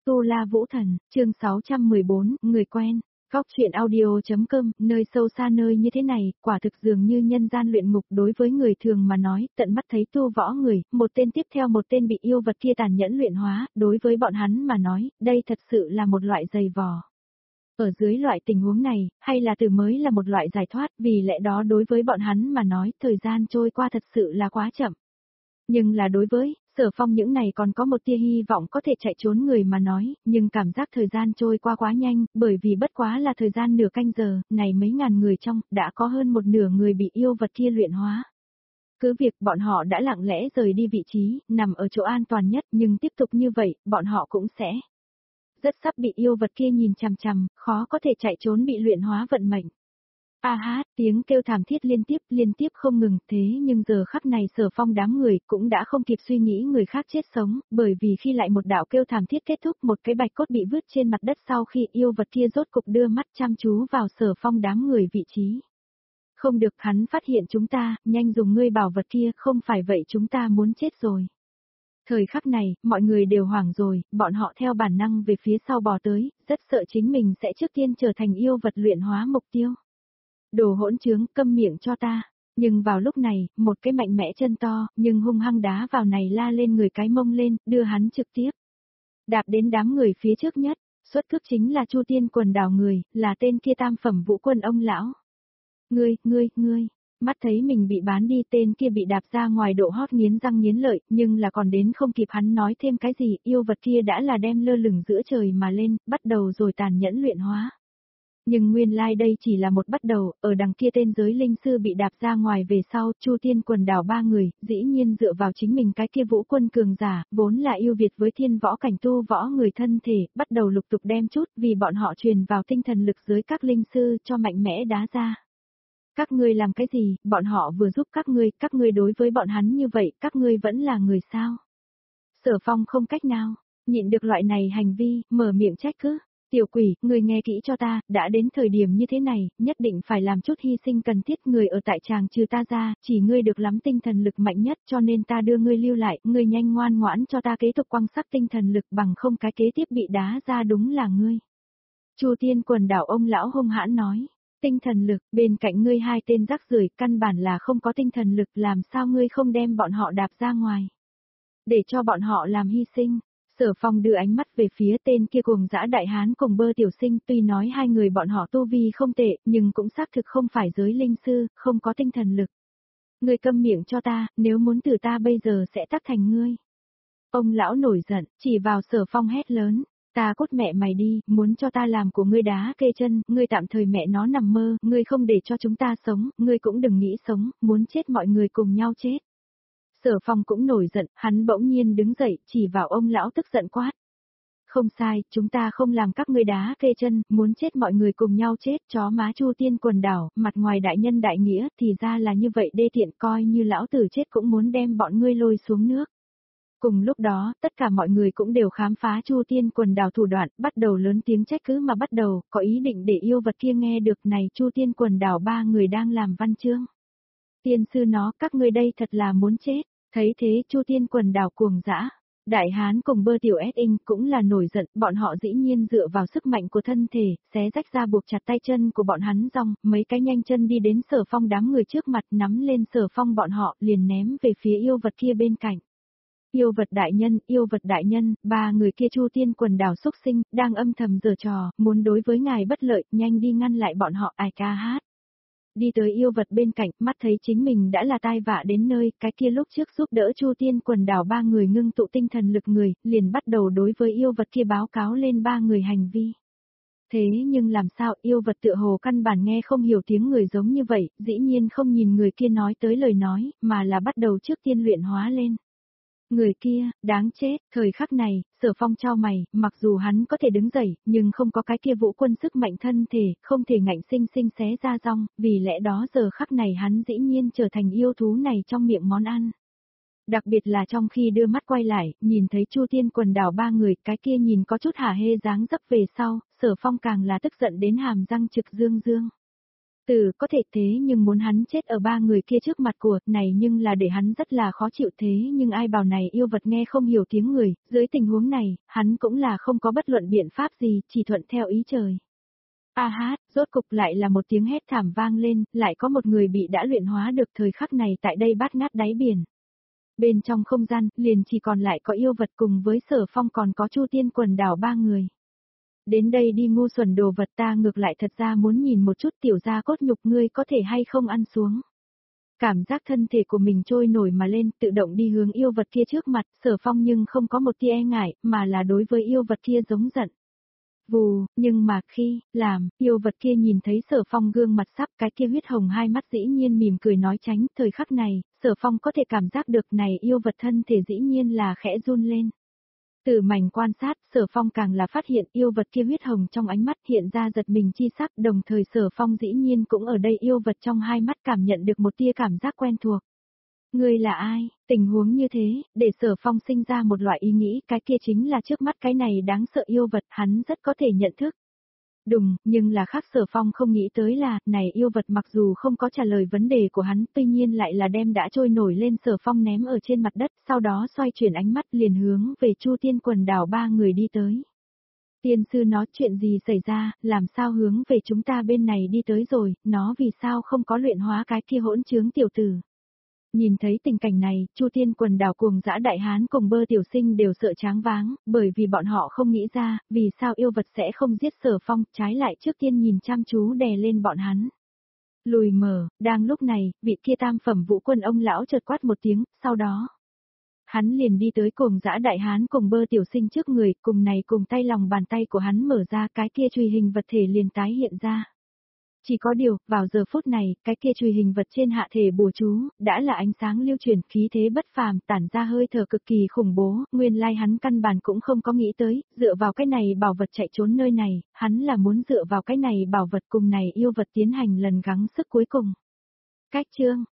Tu La Vũ Thần, chương 614, người quen. Góc truyện audio.com, nơi sâu xa nơi như thế này, quả thực dường như nhân gian luyện ngục đối với người thường mà nói, tận mắt thấy tu võ người, một tên tiếp theo một tên bị yêu vật kia tàn nhẫn luyện hóa, đối với bọn hắn mà nói, đây thật sự là một loại dày vò. Ở dưới loại tình huống này, hay là từ mới là một loại giải thoát, vì lẽ đó đối với bọn hắn mà nói, thời gian trôi qua thật sự là quá chậm. Nhưng là đối với Sở Phong những này còn có một tia hy vọng có thể chạy trốn người mà nói, nhưng cảm giác thời gian trôi qua quá nhanh, bởi vì bất quá là thời gian nửa canh giờ, này mấy ngàn người trong, đã có hơn một nửa người bị yêu vật kia luyện hóa. Cứ việc bọn họ đã lặng lẽ rời đi vị trí, nằm ở chỗ an toàn nhất, nhưng tiếp tục như vậy, bọn họ cũng sẽ rất sắp bị yêu vật kia nhìn chằm chằm, khó có thể chạy trốn bị luyện hóa vận mệnh. A hát, tiếng kêu thảm thiết liên tiếp không ngừng, thế nhưng giờ khắc này Sở Phong đám người cũng đã không kịp suy nghĩ người khác chết sống, bởi vì khi lại một đạo kêu thảm thiết kết thúc một cái bạch cốt bị vứt trên mặt đất sau khi yêu vật kia rốt cục đưa mắt chăm chú vào Sở Phong đám người vị trí. Không được, hắn phát hiện chúng ta, nhanh dùng ngươi bảo vật kia, không phải vậy chúng ta muốn chết rồi. Thời khắc này, mọi người đều hoảng rồi, bọn họ theo bản năng về phía sau bò tới, rất sợ chính mình sẽ trước tiên trở thành yêu vật luyện hóa mục tiêu. Đồ hỗn trướng, câm miệng cho ta. Nhưng vào lúc này, một cái mạnh mẽ chân to, nhưng hung hăng đá vào này la lên người cái mông lên, đưa hắn trực tiếp đạp đến đám người phía trước nhất, xuất cước chính là Chu Tiên quần đảo người, là tên kia tam phẩm vũ quân ông lão. Ngươi, mắt thấy mình bị bán đi, tên kia bị đạp ra ngoài độ hót nghiến răng nghiến lợi, nhưng là còn đến không kịp hắn nói thêm cái gì, yêu vật kia đã là đem lơ lửng giữa trời mà lên, bắt đầu rồi tàn nhẫn luyện hóa. Nhưng nguyên lai đây chỉ là một bắt đầu, ở đằng kia tên giới linh sư bị đạp ra ngoài về sau, Chu Tiên quần đảo ba người, dĩ nhiên dựa vào chính mình cái kia vũ quân cường giả, vốn là yêu việt với thiên võ cảnh tu võ người thân thể, bắt đầu lục tục đem chút vì bọn họ truyền vào tinh thần lực giới các linh sư cho mạnh mẽ đá ra. Các ngươi làm cái gì, bọn họ vừa giúp các ngươi đối với bọn hắn như vậy, các ngươi vẫn là người sao? Sở Phong không cách nào nhịn được loại này hành vi, mở miệng trách cứ. Tiểu quỷ, người nghe kỹ cho ta, đã đến thời điểm như thế này, nhất định phải làm chút hy sinh cần thiết, người ở tại tràng trừ ta ra, chỉ ngươi được lắm tinh thần lực mạnh nhất cho nên ta đưa ngươi lưu lại, ngươi nhanh ngoan ngoãn cho ta kế tục quăng sắc tinh thần lực bằng không cái kế tiếp bị đá ra đúng là ngươi. Chu Tiên quần đảo ông lão hung hãn nói, tinh thần lực, bên cạnh ngươi hai tên rác rưởi căn bản là không có tinh thần lực, làm sao ngươi không đem bọn họ đạp ra ngoài. Để cho bọn họ làm hy sinh. Sở Phong đưa ánh mắt về phía tên kia cuồng dã đại hán cùng Bơ tiểu sinh, tuy nói hai người bọn họ tu vi không tệ, nhưng cũng xác thực không phải giới linh sư, không có tinh thần lực. Ngươi câm miệng cho ta, nếu muốn từ ta bây giờ sẽ tắt thành ngươi. Ông lão nổi giận, chỉ vào Sở Phong hét lớn, ta cút mẹ mày đi, muốn cho ta làm của ngươi đá kê chân, ngươi tạm thời mẹ nó nằm mơ, ngươi không để cho chúng ta sống, ngươi cũng đừng nghĩ sống, muốn chết mọi người cùng nhau chết. Sở Phong cũng nổi giận, hắn bỗng nhiên đứng dậy, chỉ vào ông lão tức giận quát. Không sai, chúng ta không làm các ngươi đá kê chân, muốn chết mọi người cùng nhau chết, chó má Chu Tiên quần đảo, mặt ngoài đại nhân đại nghĩa, thì ra là như vậy đê tiện, coi như lão tử chết cũng muốn đem bọn ngươi lôi xuống nước. Cùng lúc đó, tất cả mọi người cũng đều khám phá Chu Tiên quần đảo thủ đoạn, bắt đầu lớn tiếng trách cứ mà bắt đầu, có ý định để yêu vật kia nghe được này Chu Tiên quần đảo ba người đang làm văn chương. Tiên sư nó, các ngươi đây thật là muốn chết. Thấy thế Chu Tiên quần đảo cuồng dã, đại hán cùng Bơ tiểu S-ing cũng là nổi giận, bọn họ dĩ nhiên dựa vào sức mạnh của thân thể, xé rách ra buộc chặt tay chân của bọn hắn rong, mấy cái nhanh chân đi đến Sở Phong đám người trước mặt nắm lên Sở Phong bọn họ liền ném về phía yêu vật kia bên cạnh. Yêu vật đại nhân, ba người kia Chu Tiên quần đảo xúc sinh, đang âm thầm giở trò, muốn đối với ngài bất lợi, nhanh đi ngăn lại bọn họ, ai ca hát. Đi tới yêu vật bên cạnh, mắt thấy chính mình đã là tai vạ đến nơi, cái kia lúc trước giúp đỡ Chu Tiên quần đảo ba người ngưng tụ tinh thần lực người, liền bắt đầu đối với yêu vật kia báo cáo lên ba người hành vi. Thế nhưng làm sao yêu vật tựa hồ căn bản nghe không hiểu tiếng người giống như vậy, dĩ nhiên không nhìn người kia nói tới lời nói, mà là bắt đầu trước tiên luyện hóa lên. Người kia, đáng chết, thời khắc này, Sở Phong chau mày, mặc dù hắn có thể đứng dậy, nhưng không có cái kia vũ quân sức mạnh thân thể, không thể ngạnh sinh sinh xé ra rong, vì lẽ đó giờ khắc này hắn dĩ nhiên trở thành yêu thú này trong miệng món ăn. Đặc biệt là trong khi đưa mắt quay lại, nhìn thấy Chu Tiên quần đảo ba người, cái kia nhìn có chút hả hê dáng dấp về sau, Sở Phong càng là tức giận đến hàm răng trực dương. Có thể thế nhưng muốn hắn chết ở ba người kia trước mặt của này nhưng là để hắn rất là khó chịu thế nhưng ai bảo này yêu vật nghe không hiểu tiếng người, dưới tình huống này, hắn cũng là không có bất luận biện pháp gì, chỉ thuận theo ý trời. A hát, rốt cục lại là một tiếng hét thảm vang lên, lại có một người bị đã luyện hóa được thời khắc này tại đây bát ngát đáy biển. Bên trong không gian, liền chỉ còn lại có yêu vật cùng với Sở Phong còn có Chu Tiên quần đảo ba người. Đến đây đi ngu xuẩn đồ vật ta ngược lại thật ra muốn nhìn một chút tiểu gia cốt nhục ngươi có thể hay không ăn xuống. Cảm giác thân thể của mình trôi nổi mà lên tự động đi hướng yêu vật kia trước mặt, Sở Phong nhưng không có một tia e ngại, mà là đối với yêu vật kia giống giận. Vù, nhưng mà khi, yêu vật kia nhìn thấy Sở Phong gương mặt sắp cái kia huyết hồng hai mắt dĩ nhiên mỉm cười nói tránh, thời khắc này, Sở Phong có thể cảm giác được này yêu vật thân thể dĩ nhiên là khẽ run lên. Từ mảnh quan sát, Sở Phong càng là phát hiện yêu vật kia huyết hồng trong ánh mắt hiện ra giật mình chi sắc, đồng thời Sở Phong dĩ nhiên cũng ở đây yêu vật trong hai mắt cảm nhận được một tia cảm giác quen thuộc. Ngươi là ai? Tình huống như thế, để Sở Phong sinh ra một loại ý nghĩ cái kia chính là trước mắt cái này đáng sợ yêu vật hắn rất có thể nhận thức. Đúng, nhưng là khác Sở Phong không nghĩ tới là, này yêu vật mặc dù không có trả lời vấn đề của hắn, tuy nhiên lại là đem đã trôi nổi lên Sở Phong ném ở trên mặt đất, sau đó xoay chuyển ánh mắt liền hướng về Chu Tiên quần đảo ba người đi tới. Tiên sư nói chuyện gì xảy ra, làm sao hướng về chúng ta bên này đi tới rồi, nó vì sao không có luyện hóa cái kia hỗn trướng tiểu tử. Nhìn thấy tình cảnh này, Chu Tiên quần đảo cuồng dã đại hán cùng Bơ tiểu sinh đều sợ choáng váng, bởi vì bọn họ không nghĩ ra, vì sao yêu vật sẽ không giết Sở Phong, trái lại trước tiên nhìn chăm chú đè lên bọn hắn. Lùi mở, đang lúc này, vị kia tam phẩm vũ quân ông lão chợt quát một tiếng, sau đó. Hắn liền đi tới cuồng dã đại hán cùng Bơ tiểu sinh trước người, cùng tay lòng bàn tay của hắn mở ra cái kia truy hình vật thể liền tái hiện ra. Chỉ có điều, vào giờ phút này, cái kia truy hình vật trên hạ thể bùa chú, đã là ánh sáng lưu truyền khí thế bất phàm tản ra hơi thở cực kỳ khủng bố, nguyên lai hắn căn bản cũng không có nghĩ tới, dựa vào cái này bảo vật chạy trốn nơi này, hắn là muốn dựa vào cái này bảo vật cùng này yêu vật tiến hành lần gắng sức cuối cùng. Cách chương,